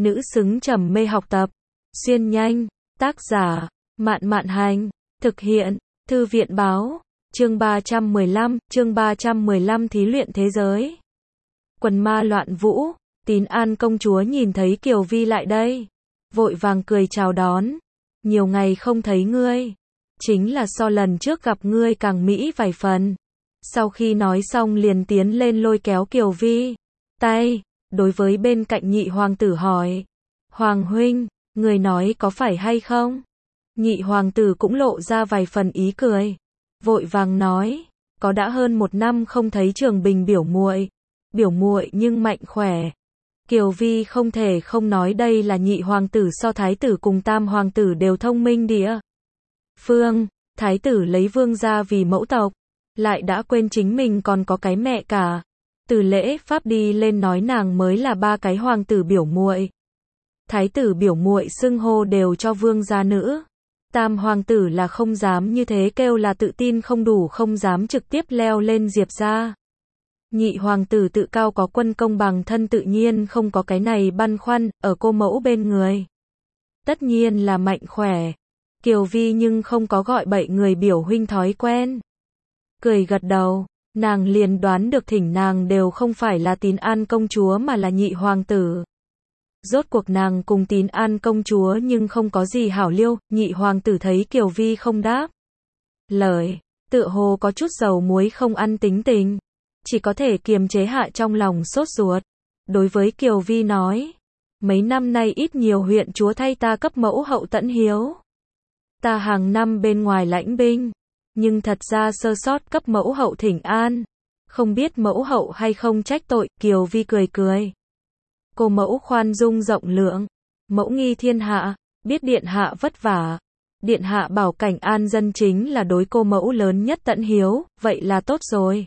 nữ xứng trầm mê học tập. Xuyên nhanh, tác giả, Mạn Mạn Hành, thực hiện, Thư viện Báo, chương 315 thí luyện thế giới. Quần ma loạn vũ, Tín An công chúa nhìn thấy Kiều Vi lại đây, vội vàng cười chào đón. Nhiều ngày không thấy ngươi, chính là so lần trước gặp ngươi càng mỹ vài phần. Sau khi nói xong liền tiến lên lôi kéo Kiều Vi tay, đối với bên cạnh nhị hoàng tử hỏi. Hoàng huynh, người nói có phải hay không? Nhị hoàng tử cũng lộ ra vài phần ý cười, vội vàng nói, có đã hơn 1 năm không thấy Trường Bình biểu muội nhưng mạnh khỏe. Kiều Vi không thể không nói đây là nhị hoàng tử so thái tử cùng tam hoàng tử đều thông minh địa phương. Thái tử lấy vương gia vì mẫu tộc, lại đã quên chính mình còn có cái mẹ cả. Từ lễ pháp đi lên nói nàng mới là 3 cái hoàng tử biểu muội. Thái tử biểu muội xưng hô đều cho vương gia nữ. Tam hoàng tử là không dám như thế kêu là tự tin không đủ, không dám trực tiếp leo lên Diệp gia. Nhị hoàng tử tự cao có quân công bằng thân, tự nhiên không có cái này băn khoăn, ở cô mẫu bên người. Tất nhiên là mạnh khỏe. Kiều Vi nhưng không có gọi bậy người biểu huynh thói quen. Cười gật đầu, nàng liền đoán được thỉnh nàng đều không phải là Tín An công chúa mà là nhị hoàng tử. Rốt cuộc nàng cùng Tín An công chúa nhưng không có gì hảo liêu. Nhị hoàng tử thấy Kiều Vi không đáp lời, tựa hồ có chút dầu muối không ăn tính tình, chỉ có thể kiềm chế hạ trong lòng sốt ruột. Đối với Kiều Vi nói, mấy năm nay ít nhiều huyện chúa thay ta cấp mẫu hậu tẫn hiếu. Ta hàng năm bên ngoài lãnh binh, nhưng thật ra sơ sót cấp mẫu hậu thỉnh an, không biết mẫu hậu hay không trách tội. Kiều Vi cười cười. Cô mẫu khoan dung rộng lượng, mẫu nghi thiên hạ, biết điện hạ vất vả. Điện hạ bảo cảnh an dân chính là đối cô mẫu lớn nhất tẫn hiếu, vậy là tốt rồi.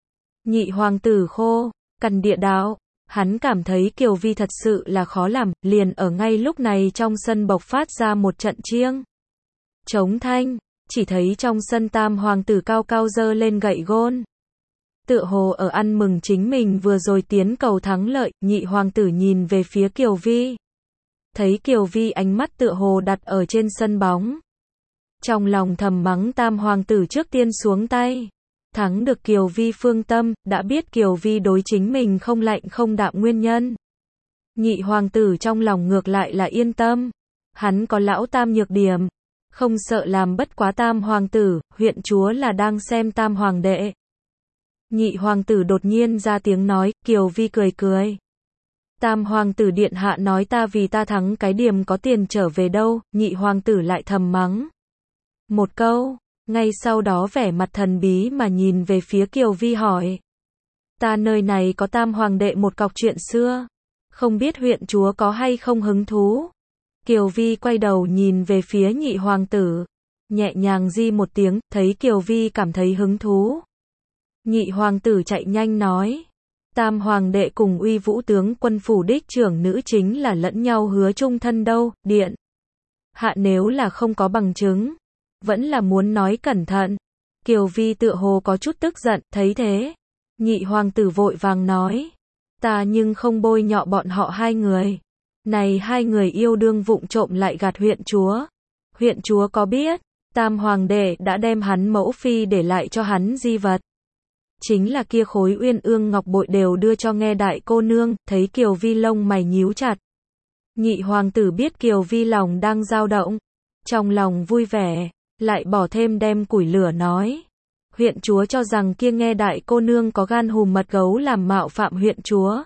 Nhị hoàng tử khô cằn địa đạo, hắn cảm thấy Kiều Vi thật sự là khó làm, liền ở ngay lúc này trong sân bộc phát ra một trận chiêng trống thanh, chỉ thấy trong sân tam hoàng tử cao cao giơ lên gậy gôn, tựa hồ ở ăn mừng chính mình vừa rồi tiến cầu thắng lợi. Nhị hoàng tử nhìn về phía Kiều Vi, thấy Kiều Vi ánh mắt tựa hồ đặt ở trên sân bóng, trong lòng thầm mắng tam hoàng tử trước tiên xuống tay. Thắng được Kiều Vi phương tâm, đã biết Kiều Vi đối chính mình không lạnh không đạm nguyên nhân. Nhị hoàng tử trong lòng ngược lại là yên tâm, hắn có lão tam nhược điểm, không sợ làm bất quá tam hoàng tử. Huyện chúa là đang xem tam hoàng đệ. Nhị hoàng tử đột nhiên ra tiếng nói. Kiều Vi cười cười. Tam hoàng tử điện hạ nói ta vì ta thắng cái điểm có tiền trở về đâu. Nhị hoàng tử lại thầm mắng một câu, ngay sau đó vẻ mặt thần bí mà nhìn về phía Kiều Vi hỏi, ta nơi này có tam hoàng đệ một cọc chuyện xưa, không biết huyện chúa có hay không hứng thú. Kiều Vi quay đầu nhìn về phía nhị hoàng tử, nhẹ nhàng di một tiếng. Thấy Kiều Vi cảm thấy hứng thú, nhị hoàng tử chạy nhanh nói, tam hoàng đệ cùng Uy Vũ tướng quân phủ đích trưởng nữ chính là lẫn nhau hứa chung thân đâu. Điện hạ nếu là không có bằng chứng, vẫn là muốn nói cẩn thận. Kiều Vi tựa hồ có chút tức giận. Thấy thế, nhị hoàng tử vội vàng nói, ta nhưng không bôi nhọ bọn họ hai người. Này hai người yêu đương vụng trộm lại gạt huyện chúa. Huyện chúa có biết, tam hoàng đệ đã đem hắn mẫu phi để lại cho hắn di vật, chính là kia khối uyên ương ngọc bội đều đưa cho Nghe đại cô nương. Thấy Kiều Vi lông mày nhíu chặt, nhị hoàng tử biết Kiều Vi lòng đang dao động, trong lòng vui vẻ, lại bỏ thêm đem củi lửa nói, huyện chúa cho rằng kia Nghe đại cô nương có gan hùm mật gấu làm mạo phạm huyện chúa,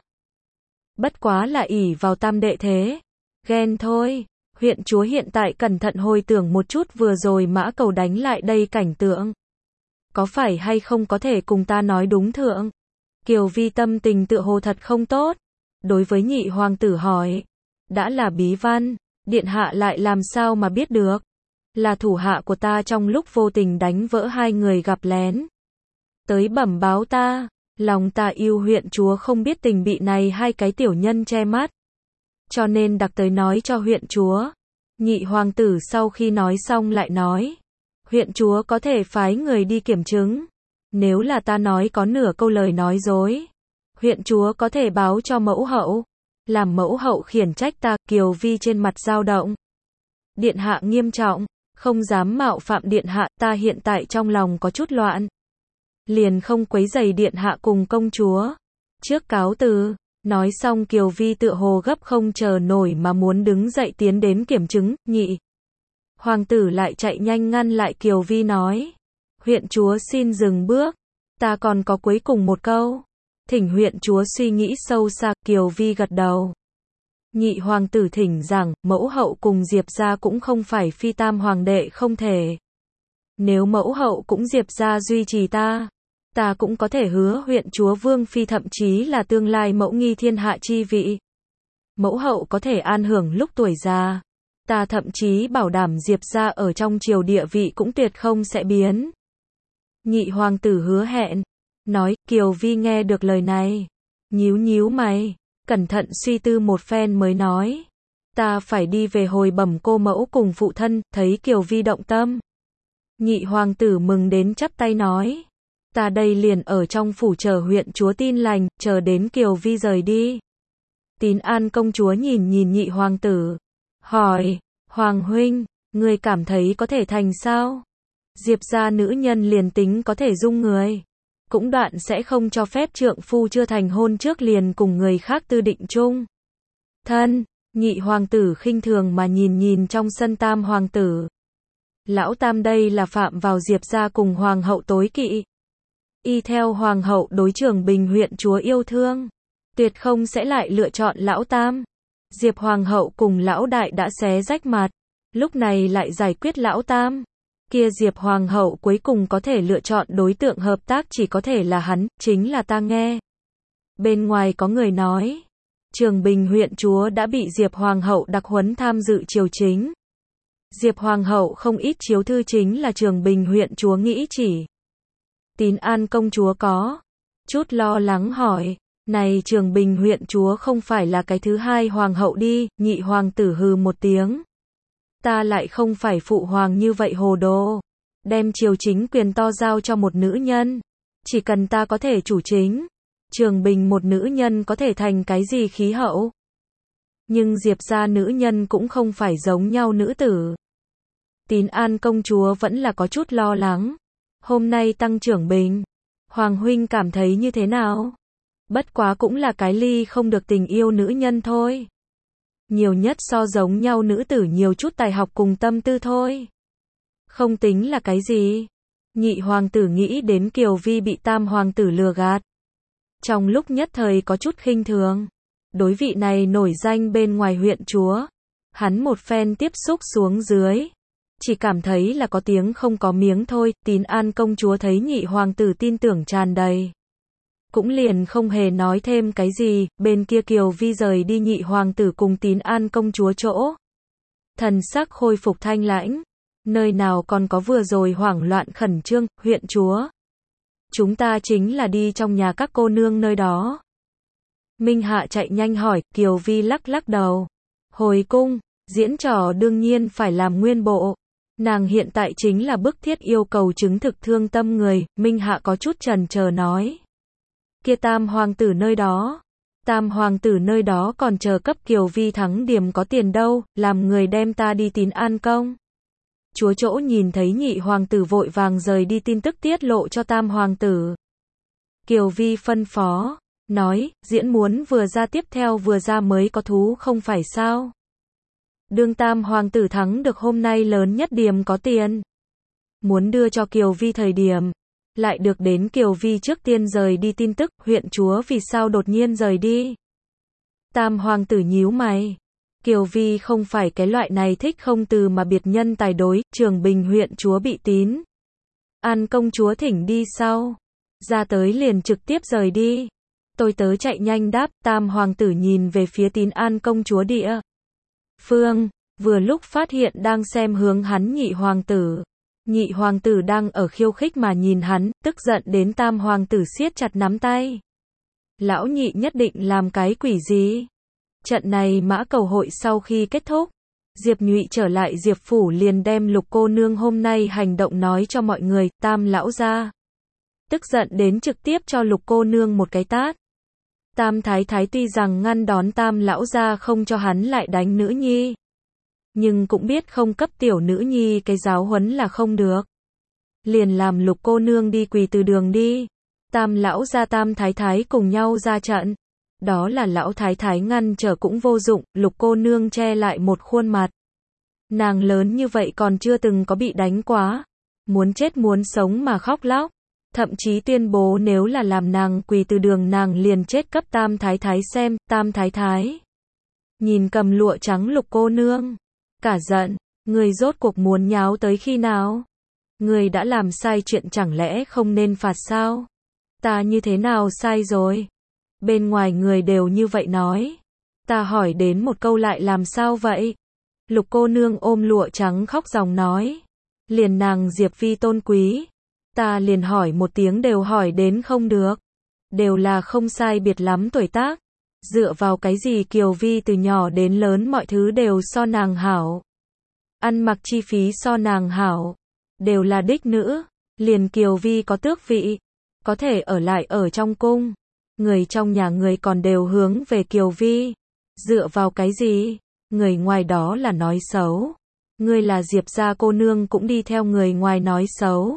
bất quá là ỷ vào tam đệ thế ghen thôi. Huyện chúa hiện tại cẩn thận hồi tưởng một chút vừa rồi mã cầu đánh lại đây cảnh tượng, có phải hay không có thể cùng ta nói đúng thượng. Kiều Vi tâm tình tựa hồ thật không tốt, đối với nhị hoàng tử hỏi, đã là bí văn, điện hạ lại làm sao mà biết được? Là thủ hạ của ta trong lúc vô tình đánh vỡ hai người gặp lén, tới bẩm báo ta. Lòng ta yêu huyện chúa không biết tình bị này hai cái tiểu nhân che mắt, cho nên đặc tới nói cho huyện chúa. Nhị hoàng tử sau khi nói xong lại nói, huyện chúa có thể phái người đi kiểm chứng, nếu là ta nói có nửa câu lời nói dối, huyện chúa có thể báo cho mẫu hậu. Làm mẫu hậu khiển trách ta, Kiều Vi trên mặt dao động. Điện hạ nghiêm trọng, không dám mạo phạm điện hạ, ta hiện tại trong lòng có chút loạn. Liền không quấy rầy điện hạ cùng công chúa. Trước cáo từ, nói xong Kiều Vi tựa hồ gấp không chờ nổi mà muốn đứng dậy tiến đến kiểm chứng, nhị. Hoàng tử lại chạy nhanh ngăn lại Kiều Vi nói. Huyện chúa xin dừng bước, ta còn có cuối cùng một câu. Thỉnh huyện chúa suy nghĩ sâu xa, Kiều Vi gật đầu. Nhị hoàng tử thỉnh rằng, mẫu hậu cùng Diệp gia cũng không phải phi tam hoàng đệ không thể. Nếu mẫu hậu cũng Diệp gia duy trì ta cũng có thể hứa huyện chúa vương phi thậm chí là tương lai mẫu nghi thiên hạ chi vị. Mẫu hậu có thể an hưởng lúc tuổi già. Ta thậm chí bảo đảm Diệp gia ở trong triều địa vị cũng tuyệt không sẽ biến. Nhị hoàng tử hứa hẹn. Nói, Kiều Vi nghe được lời này. Nhíu nhíu mày. Cẩn thận suy tư một phen mới nói. Ta phải đi về hồi bẩm cô mẫu cùng phụ thân, thấy Kiều Vi động tâm. Nhị hoàng tử mừng đến chắp tay nói. Ta đây liền ở trong phủ chờ huyện chúa tin lành, chờ đến Kiều Vi rời đi. Tín An công chúa nhìn nhị hoàng tử. Hỏi, Hoàng huynh, người cảm thấy có thể thành sao? Diệp gia nữ nhân liền tính có thể dung người. Cũng đoạn sẽ không cho phép trượng phu chưa thành hôn trước liền cùng người khác tư định chung. Thân, nhị hoàng tử khinh thường mà nhìn trong sân tam hoàng tử. Lão tam đây là phạm vào Diệp gia cùng hoàng hậu tối kỵ. Y theo hoàng hậu đối Trường Bình huyện chúa yêu thương. Tuyệt không sẽ lại lựa chọn lão tam. Diệp hoàng hậu cùng lão đại đã xé rách mặt. Lúc này lại giải quyết lão tam. Kia Diệp hoàng hậu cuối cùng có thể lựa chọn đối tượng hợp tác chỉ có thể là hắn, chính là ta nghe. Bên ngoài có người nói. Trường Bình huyện chúa đã bị Diệp hoàng hậu đặc huấn tham dự triều chính. Diệp hoàng hậu không ít chiếu thư chính là Trường Bình huyện chúa nghĩ chỉ. Tín An công chúa có chút lo lắng hỏi. Này Trường Bình huyện chúa không phải là cái thứ hai hoàng hậu đi, nhị hoàng tử hừ một tiếng. Ta lại không phải phụ hoàng như vậy hồ đồ. Đem triều chính quyền to giao cho một nữ nhân. Chỉ cần ta có thể chủ chính. Trường Bình một nữ nhân có thể thành cái gì khí hậu. Nhưng Diệp gia nữ nhân cũng không phải giống nhau nữ tử. Tín An công chúa vẫn là có chút lo lắng. Hôm nay tăng Trường Bình. Hoàng huynh cảm thấy như thế nào? Bất quá cũng là cái ly không được tình yêu nữ nhân thôi. Nhiều nhất so giống nhau nữ tử nhiều chút tài học cùng tâm tư thôi. Không tính là cái gì. Nhị hoàng tử nghĩ đến Kiều Vi bị tam hoàng tử lừa gạt. Trong lúc nhất thời có chút khinh thường. Đối vị này nổi danh bên ngoài huyện chúa. Hắn một phen tiếp xúc xuống dưới. Chỉ cảm thấy là có tiếng không có miếng thôi. Tín An công chúa thấy nhị hoàng tử tin tưởng tràn đầy. Cũng liền không hề nói thêm cái gì, bên kia Kiều Vi rời đi nhị hoàng tử cùng Tín An công chúa chỗ. Thần sắc khôi phục thanh lãnh, nơi nào còn có vừa rồi hoảng loạn khẩn trương, huyện chúa. Chúng ta chính là đi trong nhà các cô nương nơi đó. Minh Hạ chạy nhanh hỏi, Kiều Vi lắc đầu. Hồi cung, diễn trò đương nhiên phải làm nguyên bộ. Nàng hiện tại chính là bức thiết yêu cầu chứng thực thương tâm người, Minh Hạ có chút chần chờ nói. Kia tam hoàng tử nơi đó. Tam hoàng tử nơi đó còn chờ cấp Kiều Vi thắng điểm có tiền đâu, làm người đem ta đi Tín An công. Chúa chỗ nhìn thấy nhị hoàng tử vội vàng rời đi tin tức tiết lộ cho tam hoàng tử. Kiều Vi phân phó, nói, diễn muốn vừa ra tiếp theo vừa ra mới có thú không phải sao. Đương tam hoàng tử thắng được hôm nay lớn nhất điểm có tiền. Muốn đưa cho Kiều Vi thời điểm. Lại được đến Kiều Vi trước tiên rời đi tin tức, huyện chúa vì sao đột nhiên rời đi. Tam hoàng tử nhíu mày. Kiều Vi không phải cái loại này thích không từ mà biệt nhân tài đối, Trường Bình huyện chúa bị Tín An công chúa thỉnh đi sau. Ra tới liền trực tiếp rời đi. Tôi tớ chạy nhanh đáp, tam hoàng tử nhìn về phía Tín An công chúa địa phương, vừa lúc phát hiện đang xem hướng hắn nhị hoàng tử. Nhị hoàng tử đang ở khiêu khích mà nhìn hắn, tức giận đến tam hoàng tử siết chặt nắm tay. Lão nhị nhất định làm cái quỷ gì? Trận này mã cầu hội sau khi kết thúc, Diệp Nhụy trở lại Diệp phủ liền đem Lục cô nương hôm nay hành động nói cho mọi người, tam lão gia. Tức giận đến trực tiếp cho Lục cô nương một cái tát. Tam thái thái tuy rằng ngăn đón Tam lão gia không cho hắn lại đánh nữ nhi, nhưng cũng biết không cấp tiểu nữ nhi cái giáo huấn là không được. Liền làm Lục cô nương đi quỳ từ đường đi. Tam lão gia Tam thái thái cùng nhau ra trận. Đó là lão thái thái ngăn trở cũng vô dụng, Lục cô nương che lại một khuôn mặt. Nàng lớn như vậy còn chưa từng có bị đánh quá. Muốn chết muốn sống mà khóc lóc. Thậm chí tuyên bố nếu là làm nàng quỳ từ đường nàng liền chết cấp Tam thái thái xem. Tam thái thái nhìn cầm lụa trắng Lục cô nương, cả giận, người rốt cuộc muốn nháo tới khi nào? Người đã làm sai chuyện chẳng lẽ không nên phạt sao? Ta như thế nào sai rồi? Bên ngoài người đều như vậy nói. Ta hỏi đến một câu lại làm sao vậy? Lục cô nương ôm lụa trắng khóc ròng nói. Liền nàng Diệp Vi tôn quý. Ta liền hỏi một tiếng đều hỏi đến không được. Đều là không sai biệt lắm tuổi tác. Dựa vào cái gì Kiều Vi từ nhỏ đến lớn mọi thứ đều so nàng hảo. Ăn mặc chi phí so nàng hảo. Đều là đích nữ. Liền Kiều Vi có tước vị. Có thể ở lại ở trong cung. Người trong nhà người còn đều hướng về Kiều Vi. Dựa vào cái gì? Người ngoài đó là nói xấu. Ngươi là Diệp gia cô nương cũng đi theo người ngoài nói xấu.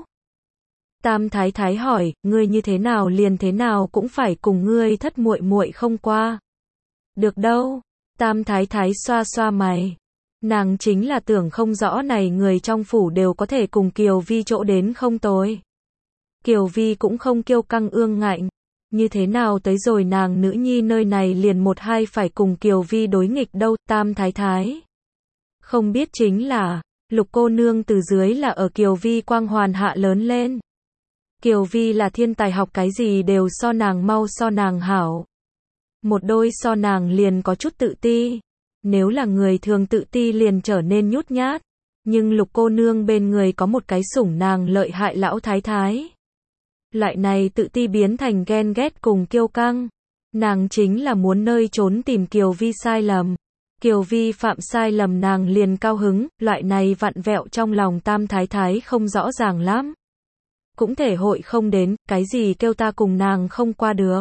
Tam thái thái hỏi, ngươi như thế nào liền thế nào cũng phải cùng ngươi thất muội muội không qua. Được đâu. Tam thái thái xoa xoa mày. Nàng chính là tưởng không rõ này người trong phủ đều có thể cùng Kiều Vi chỗ đến không tồi. Kiều Vi cũng không kiêu căng ương ngạnh. Như thế nào tới rồi nàng nữ nhi nơi này liền một hai phải cùng Kiều Vi đối nghịch đâu. Tam thái thái không biết chính là, Lục cô nương từ dưới là ở Kiều Vi quang hoàn hạ lớn lên. Kiều Vi là thiên tài học cái gì đều so nàng mau so nàng hảo. Một đôi so nàng liền có chút tự ti. Nếu là người thường tự ti liền trở nên nhút nhát. Nhưng Lục cô nương bên người có một cái sủng nàng lợi hại lão thái thái. Loại này tự ti biến thành ghen ghét cùng kiêu căng. Nàng chính là muốn nơi trốn tìm Kiều Vi sai lầm. Kiều Vi phạm sai lầm nàng liền cao hứng, loại này vặn vẹo trong lòng Tam thái thái không rõ ràng lắm. Cũng thể hội không đến, cái gì kêu ta cùng nàng không qua được.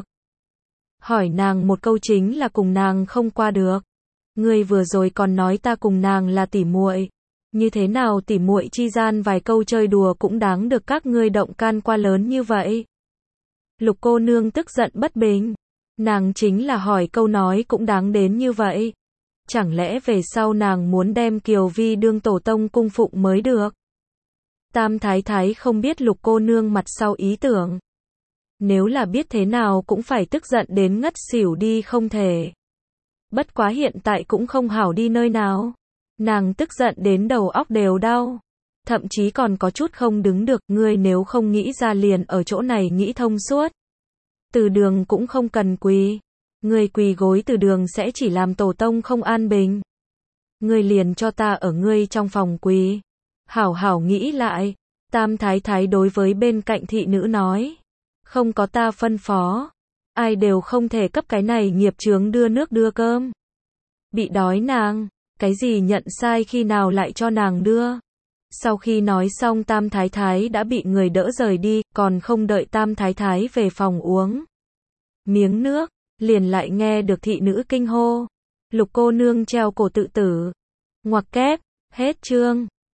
Hỏi nàng một câu chính là cùng nàng không qua được. Ngươi vừa rồi còn nói ta cùng nàng là tỉ muội. Như thế nào tỉ muội chi gian vài câu chơi đùa cũng đáng được các ngươi động can qua lớn như vậy. Lục cô nương tức giận bất bình. Nàng chính là hỏi câu nói cũng đáng đến như vậy. Chẳng lẽ về sau nàng muốn đem Kiều Vi đương tổ tông cung phụng mới được? Tam thái thái không biết Lục cô nương mặt sau ý tưởng. Nếu là biết thế nào cũng phải tức giận đến ngất xỉu đi không thể. Bất quá hiện tại cũng không hảo đi nơi nào. Nàng tức giận đến đầu óc đều đau. Thậm chí còn có chút không đứng được. Ngươi nếu không nghĩ ra liền ở chỗ này nghĩ thông suốt. Từ đường cũng không cần quỳ. Ngươi quỳ gối từ đường sẽ chỉ làm tổ tông không an bình. Ngươi liền cho ta ở ngươi trong phòng quỳ. Hảo hảo nghĩ lại. Tam thái thái đối với bên cạnh thị nữ nói. Không có ta phân phó. Ai đều không thể cấp cái này nghiệp chướng đưa nước đưa cơm. Bị đói nàng. Cái gì nhận sai khi nào lại cho nàng đưa. Sau khi nói xong Tam thái thái đã bị người đỡ rời đi. Còn không đợi Tam thái thái về phòng uống miếng nước. Liền lại nghe được thị nữ kinh hô. Lục cô nương treo cổ tự tử. Ngoặc kép. Hết chương.